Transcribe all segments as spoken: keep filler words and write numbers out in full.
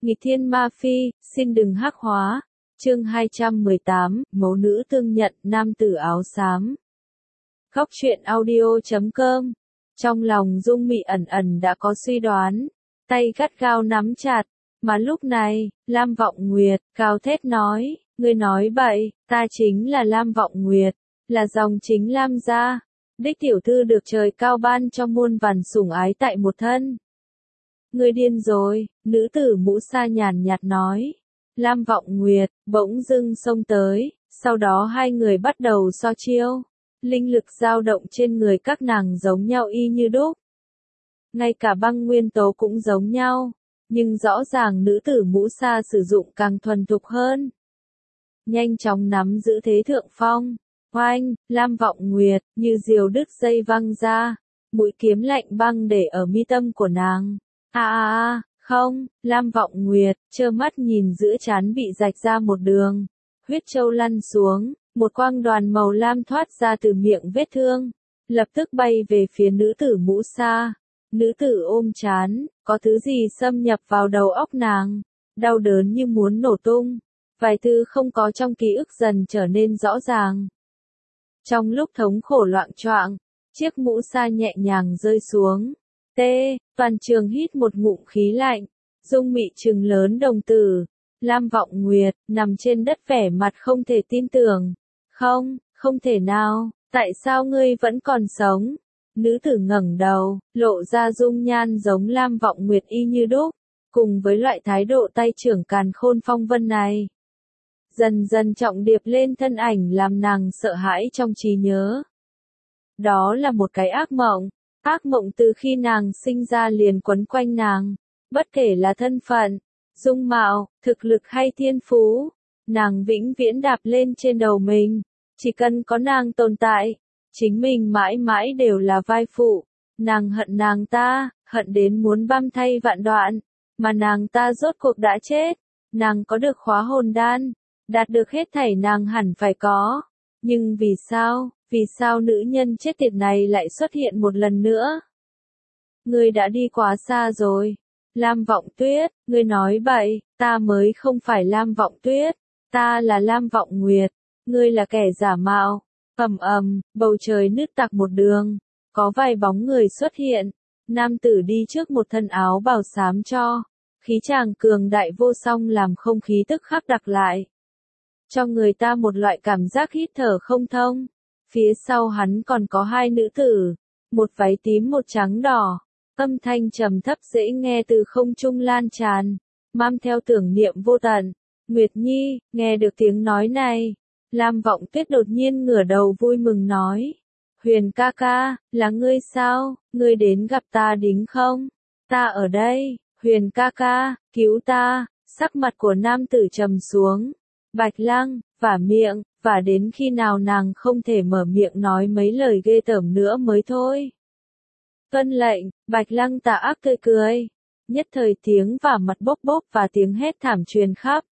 Nghịch thiên ma phi, xin đừng hắc hóa. Chương hai trăm mười tám, mẫu nữ tương nhận, nam tử áo xám. Góc truyện audio chấm com. Trong lòng Dung Mị ẩn ẩn đã có suy đoán, tay gắt gao nắm chặt, mà lúc này, Lam Vọng Nguyệt cao thét nói, ngươi nói bậy, ta chính là Lam Vọng Nguyệt, là dòng chính Lam gia, đích tiểu thư được trời cao ban cho muôn vàn sủng ái tại một thân. Ngươi điên rồi, nữ tử mũ sa nhàn nhạt nói. Lam Vọng Nguyệt bỗng dưng xông tới, sau đó hai người bắt đầu so chiêu. Linh lực dao động trên người các nàng giống nhau y như đúc. Ngay cả băng nguyên tố cũng giống nhau, nhưng rõ ràng nữ tử mũ sa sử dụng càng thuần thục hơn. Nhanh chóng nắm giữ thế thượng phong, oanh, Lam Vọng Nguyệt như diều đứt dây văng ra, mũi kiếm lạnh băng để ở mi tâm của nàng. A a a, không, Lam Vọng Nguyệt trơ mắt nhìn giữa trán bị rạch ra một đường, huyết châu lăn xuống, một quang đoàn màu lam thoát ra từ miệng vết thương, lập tức bay về phía nữ tử mũ sa. Nữ tử ôm trán, có thứ gì xâm nhập vào đầu óc nàng, đau đớn như muốn nổ tung, vài thứ không có trong ký ức dần trở nên rõ ràng. Trong lúc thống khổ loạng choạng, chiếc mũ sa nhẹ nhàng rơi xuống. Tê, toàn trường hít một ngụm khí lạnh, Dung Mị trừng lớn đồng tử, Lam Vọng Nguyệt nằm trên đất vẻ mặt không thể tin tưởng. Không, không thể nào, tại sao ngươi vẫn còn sống? Nữ tử ngẩng đầu, lộ ra dung nhan giống Lam Vọng Nguyệt y như đúc, cùng với loại thái độ tay trưởng càn khôn phong vân này. Dần dần trọng điệp lên thân ảnh làm nàng sợ hãi trong trí nhớ. Đó là một cái ác mộng, ác mộng từ khi nàng sinh ra liền quấn quanh nàng, bất kể là thân phận, dung mạo, thực lực hay thiên phú, nàng vĩnh viễn đạp lên trên đầu mình, chỉ cần có nàng tồn tại, chính mình mãi mãi đều là vai phụ. Nàng hận nàng ta, hận đến muốn băm thay vạn đoạn, mà nàng ta rốt cuộc đã chết. Nàng có được khóa hồn đan, đạt được hết thảy nàng hẳn phải có. Nhưng vì sao, vì sao nữ nhân chết tiệt này lại xuất hiện một lần nữa? Ngươi đã đi quá xa rồi. Lam Vọng Tuyết, ngươi nói bậy, ta mới không phải Lam Vọng Tuyết, ta là Lam Vọng Nguyệt, ngươi là kẻ giả mạo. Ầm ầm, bầu trời nứt toạc một đường, có vài bóng người xuất hiện, nam tử đi trước một thân áo bào xám cho, khí chàng cường đại vô song làm không khí tức khắc đặc lại. Cho người ta một loại cảm giác hít thở không thông, phía sau hắn còn có hai nữ tử, một váy tím một trắng đỏ, âm thanh trầm thấp dễ nghe từ không trung lan tràn, mang theo tưởng niệm vô tận. Nguyệt Nhi, nghe được tiếng nói này. Lam Vọng Tuyết đột nhiên ngửa đầu vui mừng nói. Huyền ca ca, là ngươi sao, ngươi đến gặp ta đính không? Ta ở đây, Huyền ca ca, cứu ta, sắc mặt của nam tử trầm xuống. Bạch Lăng, vả miệng, vả đến khi nào nàng không thể mở miệng nói mấy lời ghê tởm nữa mới thôi. Tuân lệnh, Bạch Lăng tà ác tươi cười. Nhất thời tiếng vả mặt bốc bốc và tiếng hét thảm truyền khắp.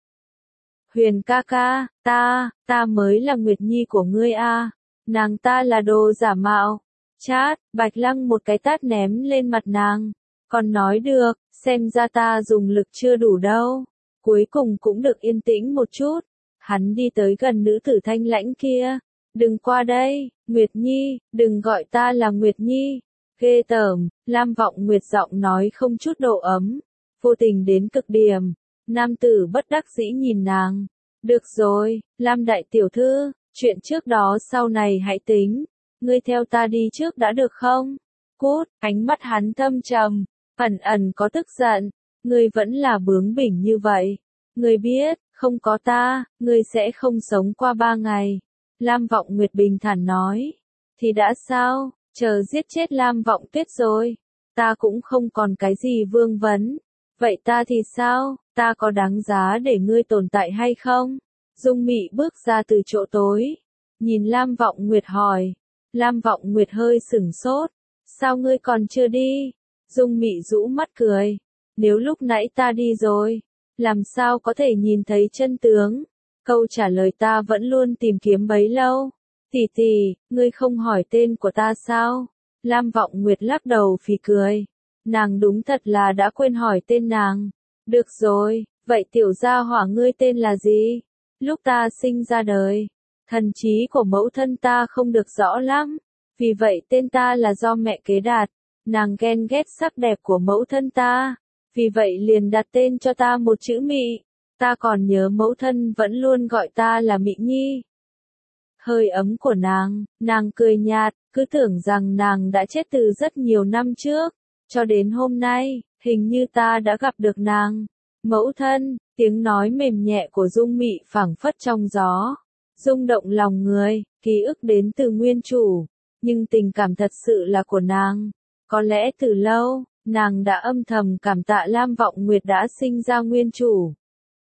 Huyền ca ca, ta, ta mới là Nguyệt Nhi của ngươi a, nàng ta là đồ giả mạo. Chát, Bạch Lăng một cái tát ném lên mặt nàng, còn nói được, xem ra ta dùng lực chưa đủ đâu. Cuối cùng cũng được yên tĩnh một chút, hắn đi tới gần nữ tử thanh lãnh kia. Đừng qua đây, Nguyệt Nhi, đừng gọi ta là Nguyệt Nhi. Ghê tởm, Lam Vọng Nguyệt giọng nói không chút độ ấm, vô tình đến cực điểm. Nam tử bất đắc dĩ nhìn nàng. Được rồi, Lam đại tiểu thư, chuyện trước đó sau này hãy tính. Ngươi theo ta đi trước đã được không? Cút, ánh mắt hắn thâm trầm, ẩn ẩn có tức giận. Ngươi vẫn là bướng bỉnh như vậy. Ngươi biết, không có ta, ngươi sẽ không sống qua ba ngày. Lam Vọng Nguyệt bình thản nói. Thì đã sao, chờ giết chết Lam Vọng Tuyết rồi. Ta cũng không còn cái gì vương vấn. Vậy ta thì sao, ta có đáng giá để ngươi tồn tại hay không? Dung Mị bước ra từ chỗ tối, nhìn Lam Vọng Nguyệt hỏi. Lam Vọng Nguyệt hơi sửng sốt, sao ngươi còn chưa đi? Dung Mị rũ mắt cười, nếu lúc nãy ta đi rồi, làm sao có thể nhìn thấy chân tướng? Câu trả lời ta vẫn luôn tìm kiếm bấy lâu. Tỷ tỷ, ngươi không hỏi tên của ta sao? Lam Vọng Nguyệt lắc đầu phì cười. Nàng đúng thật là đã quên hỏi tên nàng. Được rồi, vậy tiểu gia hỏa ngươi tên là gì? Lúc ta sinh ra đời, thần trí của mẫu thân ta không được rõ lắm, vì vậy tên ta là do mẹ kế đạt. Nàng ghen ghét sắc đẹp của mẫu thân ta, vì vậy liền đặt tên cho ta một chữ Mị. Ta còn nhớ mẫu thân vẫn luôn gọi ta là Mị Nhi. Hơi ấm của nàng, nàng cười nhạt, cứ tưởng rằng nàng đã chết từ rất nhiều năm trước, cho đến hôm nay, hình như ta đã gặp được nàng. Mẫu thân, tiếng nói mềm nhẹ của Dung Mị phảng phất trong gió, rung động lòng người, ký ức đến từ nguyên chủ, nhưng tình cảm thật sự là của nàng. Có lẽ từ lâu, nàng đã âm thầm cảm tạ Lam Vọng Nguyệt đã sinh ra nguyên chủ,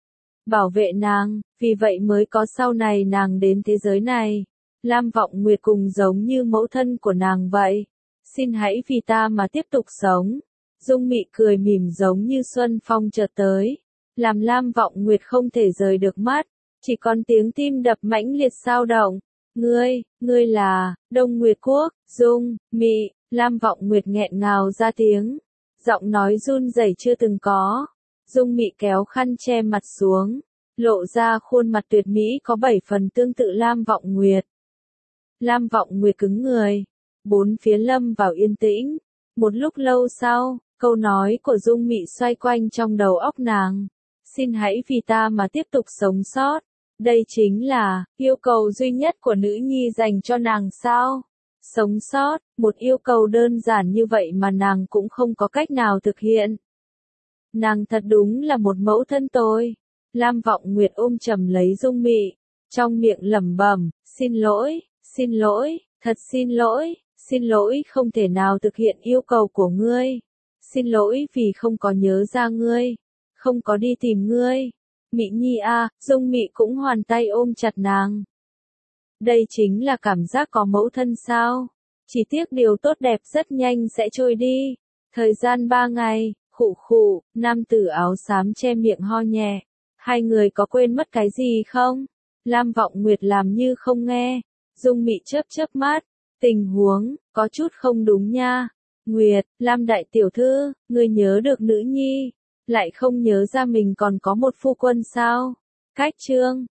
bảo vệ nàng, vì vậy mới có sau này nàng đến thế giới này. Lam Vọng Nguyệt cùng giống như mẫu thân của nàng vậy. Xin hãy vì ta mà tiếp tục sống. Dung Mị cười mỉm giống như xuân phong chợt tới, làm Lam Vọng Nguyệt không thể rời được mắt, chỉ còn tiếng tim đập mãnh liệt xao động. Ngươi, ngươi là, Đông Nguyệt Quốc, Dung, Mị, Lam Vọng Nguyệt nghẹn ngào ra tiếng, giọng nói run rẩy chưa từng có. Dung Mị kéo khăn che mặt xuống, lộ ra khuôn mặt tuyệt mỹ có bảy phần tương tự Lam Vọng Nguyệt. Lam Vọng Nguyệt cứng người, bốn phía lâm vào yên tĩnh. Một lúc lâu sau, câu nói của Dung Mị xoay quanh trong đầu óc nàng. Xin hãy vì ta mà tiếp tục sống sót. Đây chính là yêu cầu duy nhất của nữ nhi dành cho nàng sao? Sống sót, một yêu cầu đơn giản như vậy mà nàng cũng không có cách nào thực hiện. Nàng thật đúng là một mẫu thân tôi. Lam Vọng Nguyệt ôm chầm lấy Dung Mị, trong miệng lẩm bẩm, xin lỗi, xin lỗi, thật xin lỗi, xin lỗi không thể nào thực hiện yêu cầu của ngươi. Xin lỗi vì không có nhớ ra ngươi, không có đi tìm ngươi. Mị Nhi à, Dung Mị cũng hoàn tay ôm chặt nàng. Đây chính là cảm giác có mẫu thân sao? Chỉ tiếc điều tốt đẹp rất nhanh sẽ trôi đi. Thời gian ba ngày, khụ khụ, nam tử áo xám che miệng ho nhẹ. Hai người có quên mất cái gì không? Lam Vọng Nguyệt làm như không nghe. Dung Mị chớp chớp mắt. Tình huống, có chút không đúng nha. Nguyệt, Lam đại tiểu thư, ngươi nhớ được nữ nhi, lại không nhớ ra mình còn có một phu quân sao? Cách chương